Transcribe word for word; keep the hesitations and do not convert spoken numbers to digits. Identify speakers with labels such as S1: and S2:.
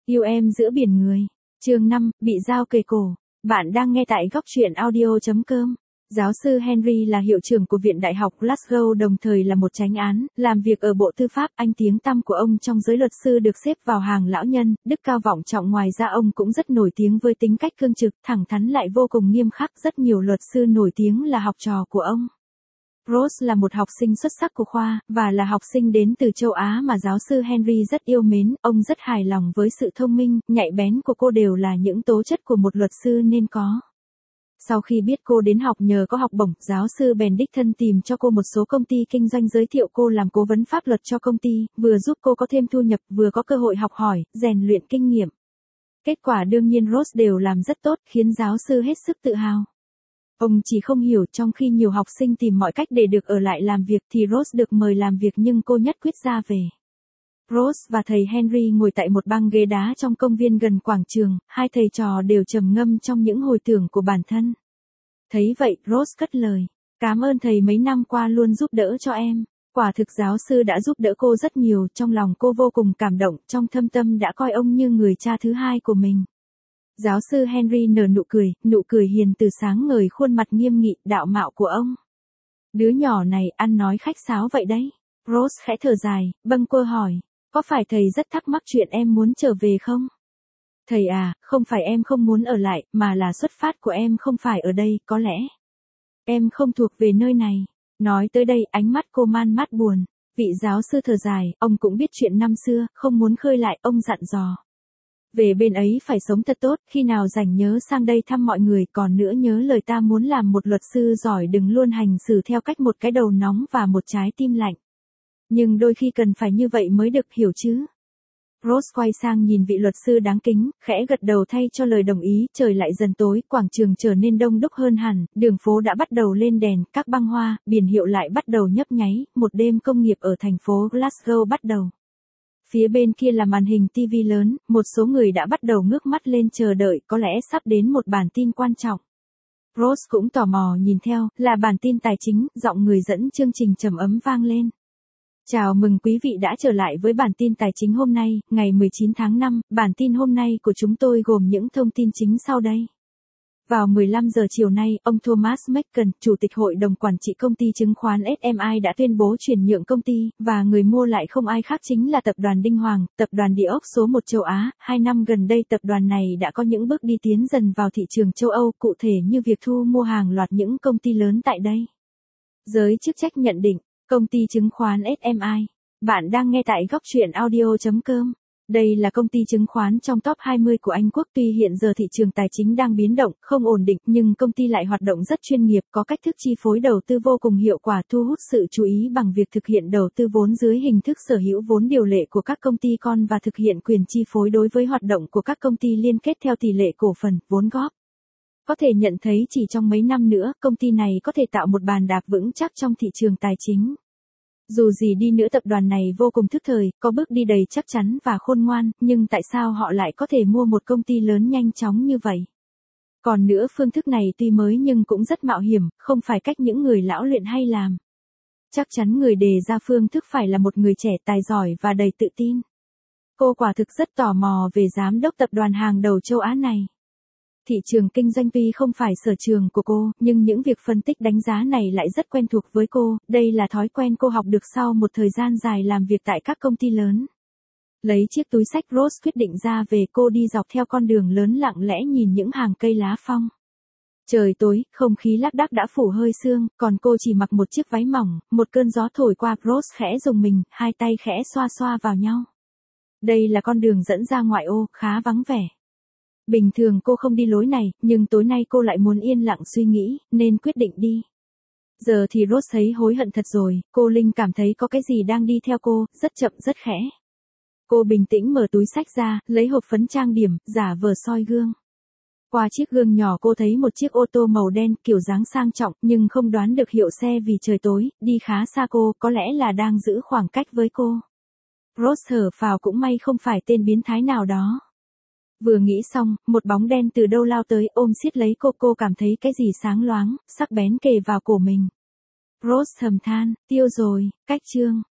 S1: Yêu em giữa biển người. Chương năm, bị dao kề cổ. Bạn đang nghe tại góc truyện audio chấm com. Giáo sư Henry là hiệu trưởng của Viện Đại học Glasgow, đồng thời là một chánh án, làm việc ở Bộ Tư pháp. Anh tiếng tăm của ông trong giới luật sư được xếp vào hàng lão nhân, đức cao vọng trọng. Ngoài ra ông cũng rất nổi tiếng với tính cách cương trực, thẳng thắn lại vô cùng nghiêm khắc. Rất nhiều luật sư nổi tiếng là học trò của ông. Rose là một học sinh xuất sắc của khoa, và là học sinh đến từ châu Á mà giáo sư Henry rất yêu mến. Ông rất hài lòng với sự thông minh, nhạy bén của cô, đều là những tố chất của một luật sư nên có. Sau khi biết cô đến học nhờ có học bổng, giáo sư bèn đích thân tìm cho cô một số công ty kinh doanh, giới thiệu cô làm cố vấn pháp luật cho công ty, vừa giúp cô có thêm thu nhập, vừa có cơ hội học hỏi, rèn luyện kinh nghiệm. Kết quả đương nhiên Rose đều làm rất tốt, khiến giáo sư hết sức tự hào. Ông chỉ không hiểu, trong khi nhiều học sinh tìm mọi cách để được ở lại làm việc thì Rose được mời làm việc, nhưng cô nhất quyết ra về. Rose và thầy Henry ngồi tại một băng ghế đá trong công viên gần quảng trường, hai thầy trò đều trầm ngâm trong những hồi tưởng của bản thân. Thấy vậy, Rose cất lời, cảm ơn thầy mấy năm qua luôn giúp đỡ cho em. Quả thực giáo sư đã giúp đỡ cô rất nhiều, trong lòng cô vô cùng cảm động, trong thâm tâm đã coi ông như người cha thứ hai của mình. Giáo sư Henry nở nụ cười, nụ cười hiền từ sáng ngời khuôn mặt nghiêm nghị, đạo mạo của ông. Đứa nhỏ này ăn nói khách sáo vậy đấy. Rose khẽ thở dài, bâng quơ hỏi, có phải thầy rất thắc mắc chuyện em muốn trở về không? Thầy à, không phải em không muốn ở lại, mà là xuất phát của em không phải ở đây, có lẽ em không thuộc về nơi này. Nói tới đây, ánh mắt cô man mát buồn. Vị giáo sư thở dài, ông cũng biết chuyện năm xưa, không muốn khơi lại. Ông dặn dò, về bên ấy phải sống thật tốt, khi nào rảnh nhớ sang đây thăm mọi người, còn nữa nhớ lời ta muốn làm một luật sư giỏi, đừng luôn hành xử theo cách một cái đầu nóng và một trái tim lạnh. Nhưng đôi khi cần phải như vậy mới được, hiểu chứ? Rose quay sang nhìn vị luật sư đáng kính, khẽ gật đầu thay cho lời đồng ý. Trời lại dần tối, quảng trường trở nên đông đúc hơn hẳn, đường phố đã bắt đầu lên đèn, các băng hoa, biển hiệu lại bắt đầu nhấp nháy, một đêm công nghiệp ở thành phố Glasgow bắt đầu. Phía bên kia là màn hình ti vi lớn, một số người đã bắt đầu ngước mắt lên chờ đợi, có lẽ sắp đến một bản tin quan trọng. Rose cũng tò mò nhìn theo, là bản tin tài chính, giọng người dẫn chương trình trầm ấm vang lên. Chào mừng quý vị đã trở lại với bản tin tài chính hôm nay, ngày mười chín tháng năm, bản tin hôm nay của chúng tôi gồm những thông tin chính sau đây. Vào mười lăm giờ chiều nay, ông Thomas Macken, Chủ tịch Hội đồng Quản trị Công ty Chứng khoán ét em i đã tuyên bố chuyển nhượng công ty, và người mua lại không ai khác chính là Tập đoàn Đinh Hoàng, tập đoàn địa ốc số một châu Á. Hai năm gần đây tập đoàn này đã có những bước đi tiến dần vào thị trường châu Âu, cụ thể như việc thu mua hàng loạt những công ty lớn tại đây. Giới chức trách nhận định, công ty chứng khoán ét em i. Bạn đang nghe tại góc truyện audio chấm com. Đây là công ty chứng khoán trong top hai mươi của Anh Quốc. Tuy hiện giờ thị trường tài chính đang biến động, không ổn định, nhưng công ty lại hoạt động rất chuyên nghiệp, có cách thức chi phối đầu tư vô cùng hiệu quả, thu hút sự chú ý bằng việc thực hiện đầu tư vốn dưới hình thức sở hữu vốn điều lệ của các công ty con và thực hiện quyền chi phối đối với hoạt động của các công ty liên kết theo tỷ lệ cổ phần, vốn góp. Có thể nhận thấy chỉ trong mấy năm nữa, công ty này có thể tạo một bàn đạp vững chắc trong thị trường tài chính. Dù gì đi nữa tập đoàn này vô cùng thức thời, có bước đi đầy chắc chắn và khôn ngoan, nhưng tại sao họ lại có thể mua một công ty lớn nhanh chóng như vậy? Còn nữa, phương thức này tuy mới nhưng cũng rất mạo hiểm, không phải cách những người lão luyện hay làm. Chắc chắn người đề ra phương thức phải là một người trẻ tài giỏi và đầy tự tin. Cô quả thực rất tò mò về giám đốc tập đoàn hàng đầu châu Á này. Thị trường kinh doanh tuy không phải sở trường của cô, nhưng những việc phân tích đánh giá này lại rất quen thuộc với cô. Đây là thói quen cô học được sau một thời gian dài làm việc tại các công ty lớn. Lấy chiếc túi xách, Rose quyết định ra về. Cô đi dọc theo con đường lớn lặng lẽ nhìn những hàng cây lá phong. Trời tối, không khí lác đác đã phủ hơi sương, còn cô chỉ mặc một chiếc váy mỏng. Một cơn gió thổi qua, Rose khẽ rùng mình, hai tay khẽ xoa xoa vào nhau. Đây là con đường dẫn ra ngoại ô, khá vắng vẻ. Bình thường cô không đi lối này, nhưng tối nay cô lại muốn yên lặng suy nghĩ, nên quyết định đi. Giờ thì Rose thấy hối hận thật rồi, cô Linh cảm thấy có cái gì đang đi theo cô, rất chậm rất khẽ. Cô bình tĩnh mở túi xách ra, lấy hộp phấn trang điểm, giả vờ soi gương. Qua chiếc gương nhỏ cô thấy một chiếc ô tô màu đen, kiểu dáng sang trọng, nhưng không đoán được hiệu xe vì trời tối, đi khá xa cô, có lẽ là đang giữ khoảng cách với cô. Rose thở phào, cũng may không phải tên biến thái nào đó. Vừa nghĩ xong, một bóng đen từ đâu lao tới, ôm siết lấy cô. Cô cảm thấy cái gì sáng loáng, sắc bén kề vào cổ mình. Rose thầm than, tiêu rồi, cách chương.